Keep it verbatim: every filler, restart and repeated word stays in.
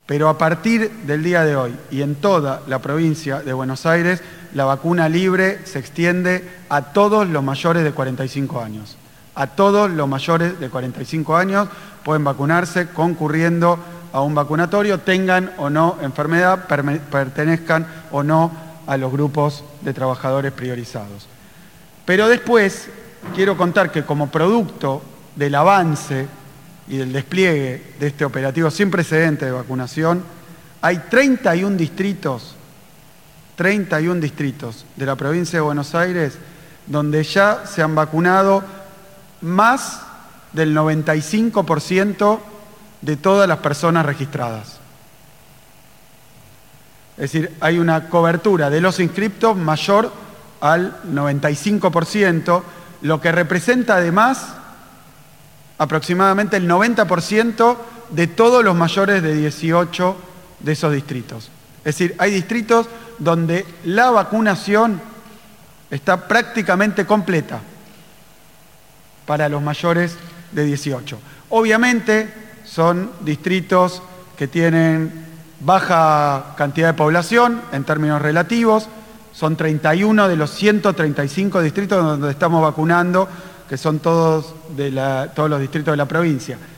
Pero a partir del día de hoy y en toda la provincia de Buenos Aires, la vacuna libre se extiende a todos los mayores de cuarenta y cinco años. A todos los mayores de cuarenta y cinco años pueden vacunarse concurriendo a un vacunatorio, tengan o no enfermedad, pertenezcan o no a los grupos de trabajadores priorizados. Pero después quiero contar que como producto del avance y del despliegue de este operativo sin precedentes de vacunación, hay treinta y un distritos, treinta y un distritos de la provincia de Buenos Aires donde ya se han vacunado más del noventa y cinco por ciento de todas las personas registradas. Es decir, hay una cobertura de los inscriptos mayor al noventa y cinco por ciento, lo que representa además aproximadamente el noventa por ciento de todos los mayores de dieciocho de esos distritos. Es decir, hay distritos donde la vacunación está prácticamente completa para los mayores de dieciocho. Obviamente son distritos que tienen baja cantidad de población en términos relativos, son treinta y uno de los ciento treinta y cinco distritos donde estamos vacunando, que son todos, de la, todos los distritos de la provincia.